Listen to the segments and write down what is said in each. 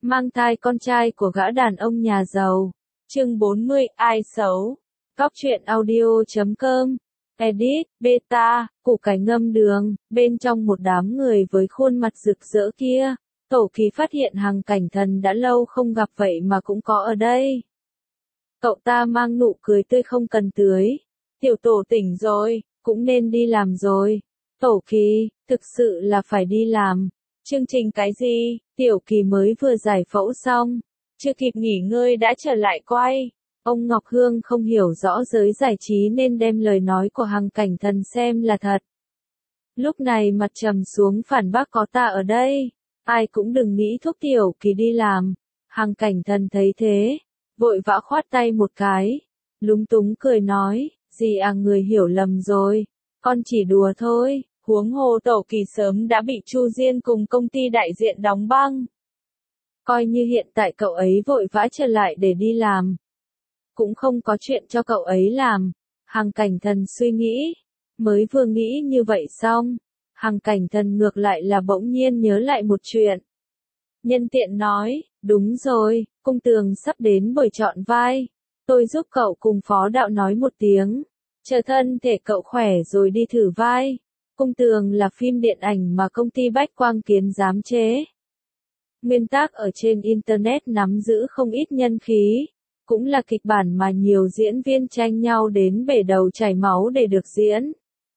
mang thai con trai của gã đàn ông nhà giàu. Chương 40, ai xấu? Góc truyện audio.com. Edit, beta, củ cải ngâm đường, bên trong một đám người với khuôn mặt rực rỡ kia, Tổ Kỳ phát hiện Hằng Cảnh Thần đã lâu không gặp vậy mà cũng có ở đây. Cậu ta mang nụ cười tươi không cần tưới. Tiểu Tổ tỉnh rồi, cũng nên đi làm rồi. Tổ Kỳ, thực sự là phải đi làm. Chương trình cái gì? Tiểu Kỳ mới vừa giải phẫu xong, chưa kịp nghỉ ngơi đã trở lại quay. Ông Ngọc Hương không hiểu rõ giới giải trí nên đem lời nói của Hằng Cảnh Thần xem là thật. Lúc này mặt trầm xuống phản bác có ta ở đây. Ai cũng đừng nghĩ thúc Tiểu Kỳ đi làm. Hằng Cảnh Thần thấy thế, vội vã khoát tay một cái, lúng túng cười nói, gì à, người hiểu lầm rồi, con chỉ đùa thôi. Huống hồ Tổ Kỳ sớm đã bị Chu Diên cùng công ty đại diện đóng băng. Coi như hiện tại cậu ấy vội vã trở lại để đi làm, cũng không có chuyện cho cậu ấy làm. Hằng Cảnh Thần suy nghĩ, mới vừa nghĩ như vậy xong, Hằng Cảnh Thần ngược lại là bỗng nhiên nhớ lại một chuyện. Nhân tiện nói, đúng rồi, Cung Tường sắp đến buổi chọn vai, tôi giúp cậu cùng phó đạo nói một tiếng, chờ thân thể cậu khỏe rồi đi thử vai. Cung Tường là phim điện ảnh mà công ty Bách Quang Kiến giám chế. Nguyên tác ở trên Internet nắm giữ không ít nhân khí, cũng là kịch bản mà nhiều diễn viên tranh nhau đến bể đầu chảy máu để được diễn.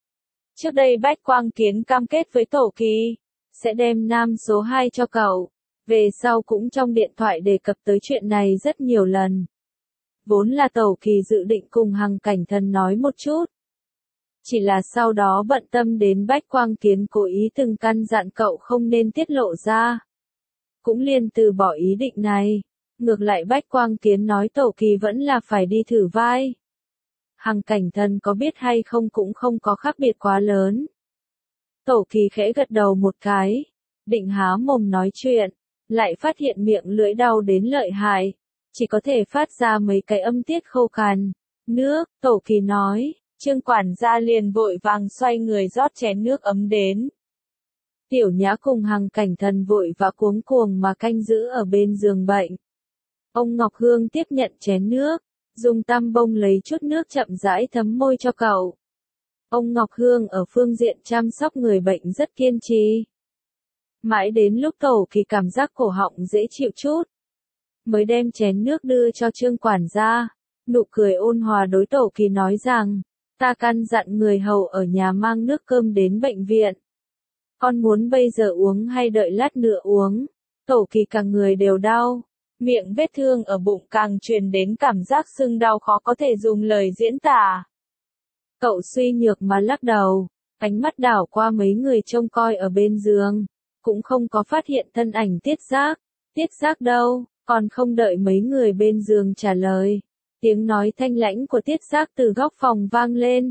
Trước đây Bách Quang Kiến cam kết với Tổ Kỳ, sẽ đem nam số 2 cho cậu, về sau cũng trong điện thoại đề cập tới chuyện này rất nhiều lần. Vốn là Tổ Kỳ dự định cùng Hằng Cảnh Thần nói một chút. Chỉ là sau đó bận tâm đến Bách Quang Kiến cố ý từng căn dặn cậu không nên tiết lộ ra. Cũng liền từ bỏ ý định này. Ngược lại Bách Quang Kiến nói Tổ Kỳ vẫn là phải đi thử vai. Hằng Cảnh Thần có biết hay không cũng không có khác biệt quá lớn. Tổ Kỳ khẽ gật đầu một cái, định há mồm nói chuyện, lại phát hiện miệng lưỡi đau đến lợi hại, chỉ có thể phát ra mấy cái âm tiết khô khàn. Nước, Tổ Kỳ nói. Trương quản gia liền vội vàng xoay người rót chén nước ấm đến. Tiểu Nhã cùng Hằng Cảnh Thần vội vã cuống cuồng mà canh giữ ở bên giường bệnh. Ông Ngọc Hương tiếp nhận chén nước, dùng tăm bông lấy chút nước chậm rãi thấm môi cho cậu. Ông Ngọc Hương ở phương diện chăm sóc người bệnh rất kiên trì. Mãi đến lúc Tổ Kỳ cảm giác cổ họng dễ chịu chút, mới đem chén nước đưa cho Trương quản gia. Nụ cười ôn hòa đối Tổ Kỳ nói rằng, ta căn dặn người hầu ở nhà mang nước cơm đến bệnh viện. Con muốn bây giờ uống hay đợi lát nữa uống? Tổ Kỳ cả người đều đau, miệng vết thương ở bụng càng truyền đến cảm giác sưng đau khó có thể dùng lời diễn tả. Cậu suy nhược mà lắc đầu, ánh mắt đảo qua mấy người trông coi ở bên giường, cũng không có phát hiện thân ảnh Tiết Giác. Tiết Giác đâu? Còn không đợi mấy người bên giường trả lời, tiếng nói thanh lãnh của Tiết Giác từ góc phòng vang lên.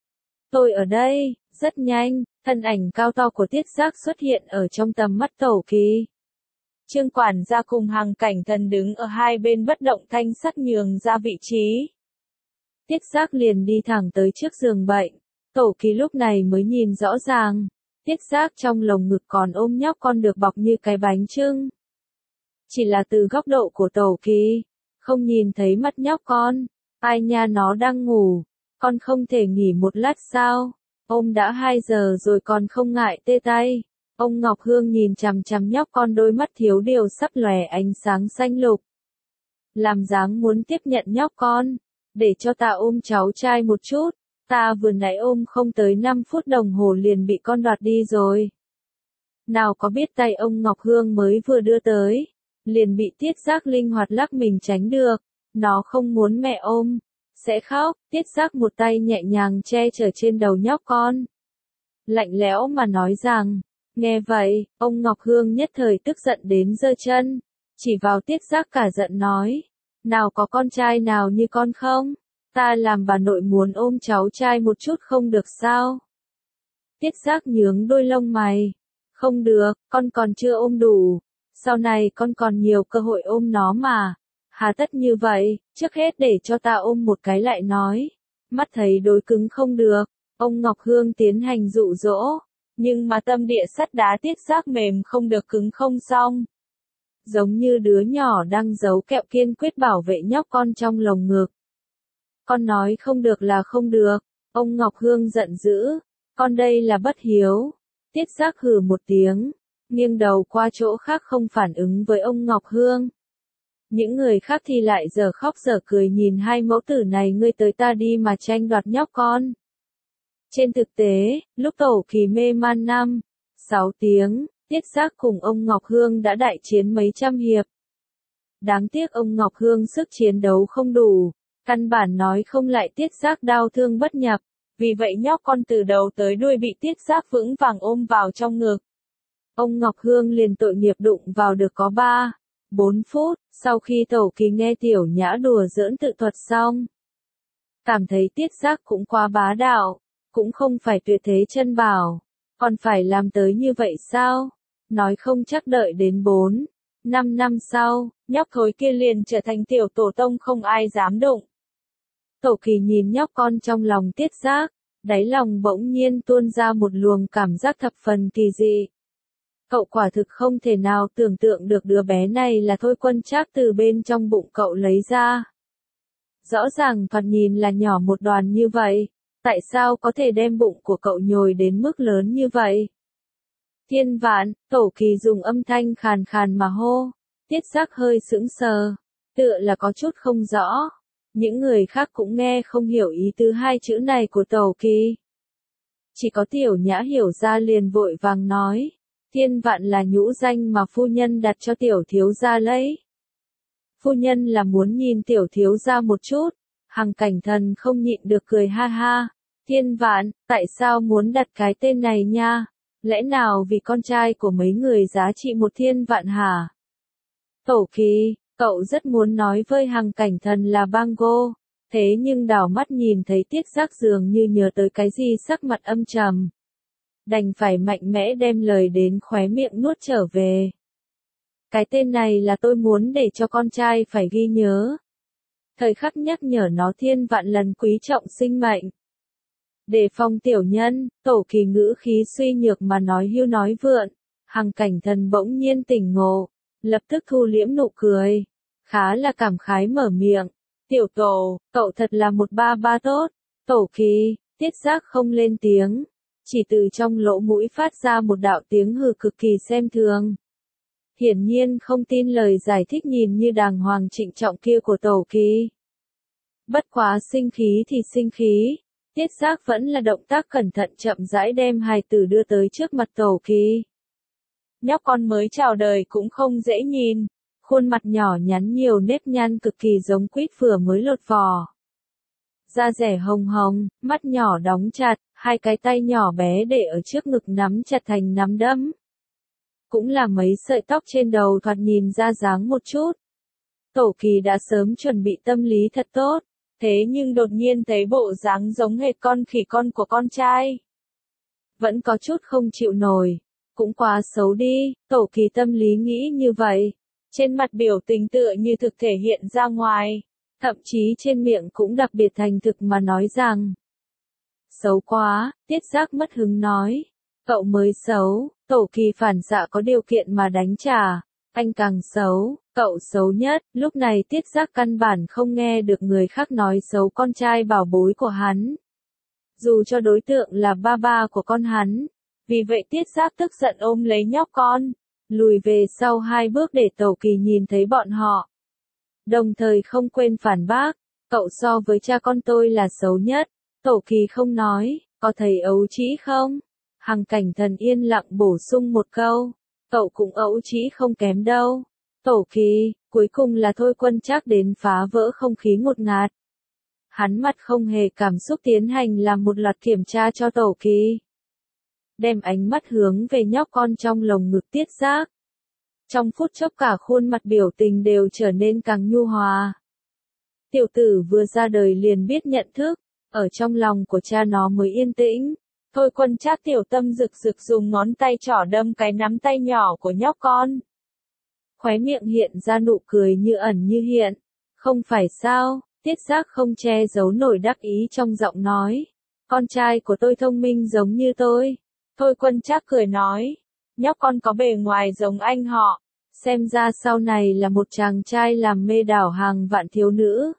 Tôi ở đây. Rất nhanh, thân ảnh cao to của Tiết Giác xuất hiện ở trong tầm mắt Tổ Kỳ. Trương quản gia cùng Hằng Cảnh Thần đứng ở hai bên bất động thanh sắc nhường ra vị trí. Tiết Giác liền đi thẳng tới trước giường bệnh. Tổ Kỳ lúc này mới nhìn rõ ràng, Tiết Giác trong lồng ngực còn ôm nhóc con được bọc như cái bánh chưng. Chỉ là từ góc độ của Tổ Kỳ, không nhìn thấy mắt nhóc con. Ai nha, nó đang ngủ, con không thể nghỉ một lát sao? Ôm đã 2 giờ rồi còn không ngại tê tay. Ông Ngọc Hương nhìn chằm chằm nhóc con, đôi mắt thiếu điều sắp lòe ánh sáng xanh lục. Làm dáng muốn tiếp nhận nhóc con, để cho ta ôm cháu trai một chút. Ta vừa nãy ôm không tới 5 phút đồng hồ liền bị con đoạt đi rồi. Nào có biết tay ông Ngọc Hương mới vừa đưa tới, liền bị Tiết Giác linh hoạt lắc mình tránh được. Nó không muốn mẹ ôm, sẽ khóc. Tiết Giác một tay nhẹ nhàng che chở trên đầu nhóc con, lạnh lẽo mà nói rằng. Nghe vậy, ông Ngọc Hương nhất thời tức giận đến giơ chân, chỉ vào Tiết Giác cả giận nói, nào có con trai nào như con không? Ta làm bà nội muốn ôm cháu trai một chút không được sao? Tiết Giác nhướng đôi lông mày, không được, con còn chưa ôm đủ, sau này con còn nhiều cơ hội ôm nó mà. Hà tất như vậy, trước hết để cho ta ôm một cái lại nói. Mắt thấy đối cứng không được, ông Ngọc Hương tiến hành dụ dỗ, nhưng mà tâm địa sắt đá Tiết Giác mềm không được cứng không xong. giống như đứa nhỏ đang giấu kẹo kiên quyết bảo vệ nhóc con trong lồng ngực. Con nói không được là không được, ông Ngọc Hương giận dữ, con đây là bất hiếu. Tiết Giác hừ một tiếng, nghiêng đầu qua chỗ khác không phản ứng với ông Ngọc Hương. Những người khác thì lại giờ khóc giờ cười nhìn hai mẫu tử này ngươi tới ta đi mà tranh đoạt nhóc con. Trên thực tế, lúc Tổ Kỳ mê man 6 tiếng, Tiết Giác cùng ông Ngọc Hương đã đại chiến mấy trăm hiệp. Đáng tiếc ông Ngọc Hương sức chiến đấu không đủ, căn bản nói không lại Tiết Giác đau thương bất nhập, vì vậy nhóc con từ đầu tới đuôi bị Tiết Giác vững vàng ôm vào trong ngực. Ông Ngọc Hương liền tội nghiệp đụng vào được có 3-4 phút, sau khi Tổ Kỳ nghe Tiểu Nhã đùa giỡn tự thuật xong. Cảm thấy Tiết Giác cũng quá bá đạo, cũng không phải tuyệt thế chân bảo, còn phải làm tới như vậy sao? Nói không chắc đợi đến 4-5 năm sau, nhóc thối kia liền trở thành tiểu tổ tông không ai dám đụng. Tổ Kỳ nhìn nhóc con trong lòng Tiết Giác, đáy lòng bỗng nhiên tuôn ra một luồng cảm giác thập phần kỳ dị. Cậu quả thực không thể nào tưởng tượng được đứa bé này là Thôi Quân Trác từ bên trong bụng cậu lấy ra. Rõ ràng thoạt nhìn là nhỏ một đoàn như vậy, tại sao có thể đem bụng của cậu nhồi đến mức lớn như vậy? Thiên Vạn, Tổ Kỳ dùng âm thanh khàn khàn mà hô. Tiết Giác hơi sững sờ, tựa là có chút không rõ. Những người khác cũng nghe không hiểu ý tứ hai chữ này của Tổ Kỳ. Chỉ có Tiểu Nhã hiểu ra liền vội vàng nói. Thiên Vạn là nhũ danh mà phu nhân đặt cho tiểu thiếu gia lấy. Phu nhân là muốn nhìn tiểu thiếu gia một chút. Hằng Cảnh Thần không nhịn được cười ha ha. Thiên Vạn, tại sao muốn đặt cái tên này nha? Lẽ nào vì con trai của mấy người giá trị một thiên vạn hả? Tổ Kỳ, cậu rất muốn nói với Hằng Cảnh Thần là Bango, thế nhưng đảo mắt nhìn thấy Tiết Giác dường như nhớ tới cái gì sắc mặt âm trầm. Đành phải mạnh mẽ đem lời đến khóe miệng nuốt trở về. Cái tên này là tôi muốn để cho con trai phải ghi nhớ. Thời khắc nhắc nhở nó thiên vạn lần quý trọng sinh mệnh. Đề phòng tiểu nhân, Tổ Kỳ ngữ khí suy nhược mà nói hưu nói vượn. Hằng Cảnh Thần bỗng nhiên tỉnh ngộ, lập tức thu liễm nụ cười. Khá là cảm khái mở miệng. Tiểu Tổ, cậu thật là một ba ba tốt. Tổ Kỳ, Tiết Giác không lên tiếng. Chỉ từ trong lỗ mũi phát ra một đạo tiếng hừ cực kỳ xem thường. Hiển nhiên không tin lời giải thích nhìn như đàng hoàng trịnh trọng kia của Tổ Kỳ. Bất quá sinh khí thì sinh khí. Tiết Giác vẫn là động tác cẩn thận chậm rãi đem hài tử đưa tới trước mặt Tổ Kỳ. Nhóc con mới chào đời cũng không dễ nhìn. Khuôn mặt nhỏ nhắn nhiều nếp nhăn cực kỳ giống quýt vừa mới lột vỏ. Da rẻ hồng hồng, mắt nhỏ đóng chặt, hai cái tay nhỏ bé để ở trước ngực nắm chặt thành nắm đấm. Cũng là mấy sợi tóc trên đầu thoạt nhìn ra dáng một chút. Tổ Kỳ đã sớm chuẩn bị tâm lý thật tốt, thế nhưng đột nhiên thấy bộ dáng giống hệt con khỉ con của con trai. Vẫn có chút không chịu nổi, cũng quá xấu đi, Tổ Kỳ tâm lý nghĩ như vậy. Trên mặt biểu tình tựa như thực thể hiện ra ngoài, thậm chí trên miệng cũng đặc biệt thành thực mà nói rằng. Xấu quá, Tiết Giác mất hứng nói. Cậu mới xấu, Tổ Kỳ phản xạ có điều kiện mà đánh trả. Anh càng xấu, cậu xấu nhất. Lúc này Tiết Giác căn bản không nghe được người khác nói xấu con trai bảo bối của hắn. Dù cho đối tượng là ba ba của con hắn. Vì vậy Tiết Giác tức giận ôm lấy nhóc con, lùi về sau 2 bước để Tổ Kỳ nhìn thấy bọn họ. Đồng thời không quên phản bác, cậu so với cha con tôi là xấu nhất. Tổ Kỳ không nói, có thấy ấu trĩ không? Hằng Cảnh Thần yên lặng bổ sung một câu, cậu cũng ấu trĩ không kém đâu. Tổ Kỳ, cuối cùng là Thôi Quân Trác đến phá vỡ không khí ngột ngạt. Hắn mặt không hề cảm xúc tiến hành làm một loạt kiểm tra cho Tổ Kỳ. Đem ánh mắt hướng về nhóc con trong lồng ngực Tiết Giác. Trong phút chốc cả khuôn mặt biểu tình đều trở nên càng nhu hòa. Tiểu tử vừa ra đời liền biết nhận thức, ở trong lòng của cha nó mới yên tĩnh. Thôi Quân Trác tiểu tâm rực rực dùng ngón tay trỏ đâm cái nắm tay nhỏ của nhóc con. Khóe miệng hiện ra nụ cười như ẩn như hiện. Không phải sao, Tiết Giác không che giấu nổi đắc ý trong giọng nói. Con trai của tôi thông minh giống như tôi. Thôi Quân Trác cười nói. Nhóc con có bề ngoài giống anh họ. xem ra sau này là một chàng trai làm mê đảo hàng vạn thiếu nữ.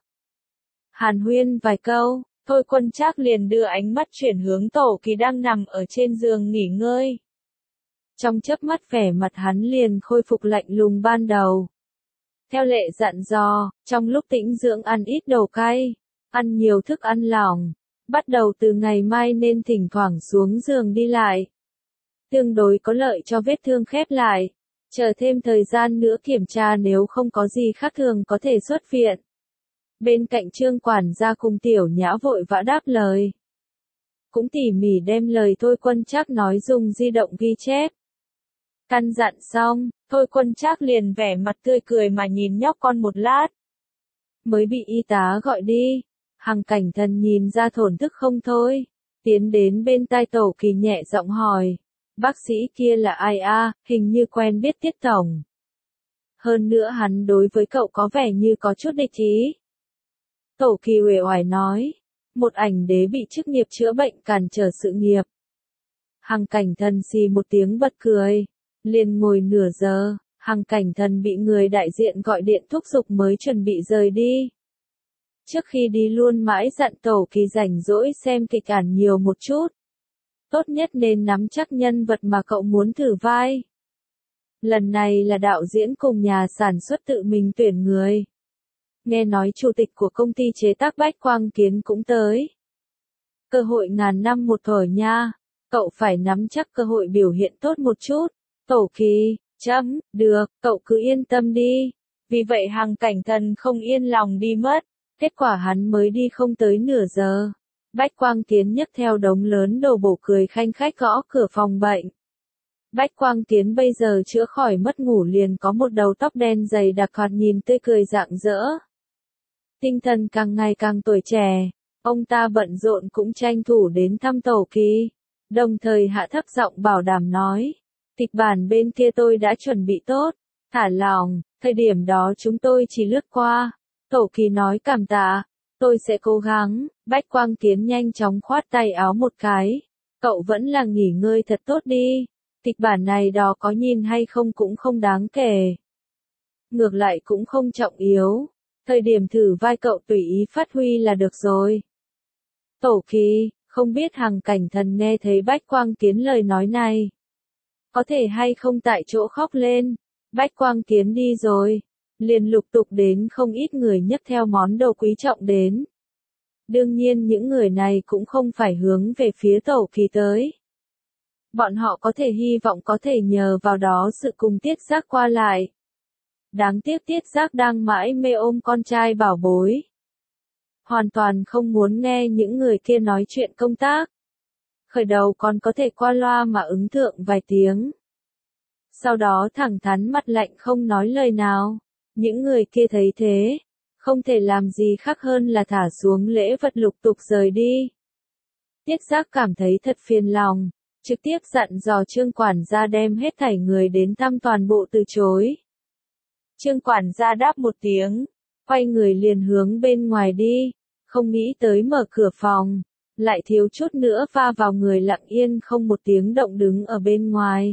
Hàn huyên vài câu, Thôi Quân Trác liền đưa ánh mắt chuyển hướng Tổ Kỳ đang nằm ở trên giường nghỉ ngơi. Trong chớp mắt vẻ mặt hắn liền khôi phục lạnh lùng ban đầu. Theo lệ dặn dò, trong lúc tĩnh dưỡng ăn ít đồ cay, ăn nhiều thức ăn lỏng, bắt đầu từ ngày mai nên thỉnh thoảng xuống giường đi lại. Tương đối có lợi cho vết thương khép lại, chờ thêm thời gian nữa kiểm tra nếu không có gì khác thường có thể xuất viện. Bên cạnh Trương quản gia cùng Tiểu Nhã vội vã đáp lời. Cũng tỉ mỉ đem lời Thôi Quân Trác nói dùng di động ghi chép. Căn dặn xong, Thôi Quân Trác liền vẻ mặt tươi cười mà nhìn nhóc con một lát. Mới bị y tá gọi đi, Hằng Cảnh Thần nhìn ra thổn thức không thôi, tiến đến bên tai Tổ Kỳ nhẹ giọng hỏi, bác sĩ kia là ai a? Hình như quen biết Tiết tổng. Hơn nữa hắn đối với cậu có vẻ như có chút địch ý. Tổ Kỳ uể oải nói, một ảnh đế bị chức nghiệp chữa bệnh cản trở sự nghiệp. Hằng Cảnh Thần xì một tiếng bật cười, liền ngồi nửa giờ, Hằng Cảnh Thần bị người đại diện gọi điện thúc giục mới chuẩn bị rời đi. Trước khi đi luôn mãi dặn Tổ Kỳ rảnh rỗi xem kịch bản nhiều một chút. Tốt nhất nên nắm chắc nhân vật mà cậu muốn thử vai. Lần này là đạo diễn cùng nhà sản xuất tự mình tuyển người. Nghe nói chủ tịch của công ty chế tác Bách Quang Kiến cũng tới. Cơ hội ngàn năm một thở nha, cậu phải nắm chắc cơ hội biểu hiện tốt một chút. Tổ Kỳ, được, cậu cứ yên tâm đi. Vì vậy Hằng Cảnh Thần không yên lòng đi mất. Kết quả hắn mới đi không tới nửa giờ. Bách Quang Kiến nhấc theo đống lớn đồ bổ cười khanh khách gõ cửa phòng bệnh. Bách Quang Kiến bây giờ chữa khỏi mất ngủ liền có một đầu tóc đen dày đặc thoạt nhìn tươi cười rạng rỡ. Tinh thần càng ngày càng tuổi trẻ, ông ta bận rộn cũng tranh thủ đến thăm Tổ Kỳ, đồng thời hạ thấp giọng bảo đảm nói, kịch bản bên kia tôi đã chuẩn bị tốt, thả lỏng, thời điểm đó chúng tôi chỉ lướt qua. Tổ Kỳ nói cảm tạ, tôi sẽ cố gắng. Bách Quang Kiến nhanh chóng khoát tay áo một cái, cậu vẫn là nghỉ ngơi thật tốt đi, kịch bản này đó có nhìn hay không cũng không đáng kể. Ngược lại cũng không trọng yếu, thời điểm thử vai cậu tùy ý phát huy là được rồi. Tổ Kỳ, không biết Hằng Cảnh Thần nghe thấy Bách Quang Kiến lời nói này, có thể hay không tại chỗ khóc lên. Bách Quang Kiến đi rồi, liền lục tục đến không ít người nhấc theo món đồ quý trọng đến. Đương nhiên những người này cũng không phải hướng về phía Tổ Kỳ tới. Bọn họ có thể hy vọng có thể nhờ vào đó sự cùng Tiết Giác qua lại. Đáng tiếc Tiết Giác đang mãi mê ôm con trai bảo bối. Hoàn toàn không muốn nghe những người kia nói chuyện công tác. Khởi đầu còn có thể qua loa mà ứng thượng vài tiếng. Sau đó thẳng thắn mặt lạnh không nói lời nào. Những người kia thấy thế, không thể làm gì khác hơn là thả xuống lễ vật lục tục rời đi. Tiết Giác cảm thấy thật phiền lòng, trực tiếp dặn dò Trương quản gia đem hết thảy người đến thăm toàn bộ từ chối. Trương quản gia đáp một tiếng, quay người liền hướng bên ngoài đi, không nghĩ tới mở cửa phòng, lại thiếu chút nữa va vào người lặng yên không một tiếng động đứng ở bên ngoài.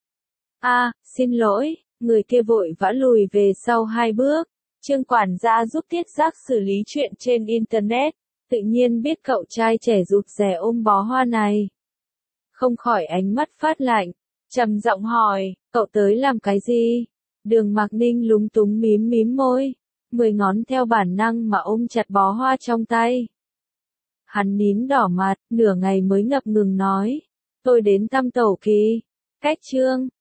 Xin lỗi, người kia vội vã lùi về sau 2 bước. Trương quản gia giúp Tiết Giác xử lý chuyện trên Internet, tự nhiên biết cậu trai trẻ rụt rè ôm bó hoa này. Không khỏi ánh mắt phát lạnh, trầm giọng hỏi, cậu tới làm cái gì? Đường Mạc Ninh lúng túng mím mím môi, 10 ngón theo bản năng mà ôm chặt bó hoa trong tay. Hắn nín đỏ mặt, nửa ngày mới ngập ngừng nói, tôi đến thăm Tổ Kỳ. Cách Trương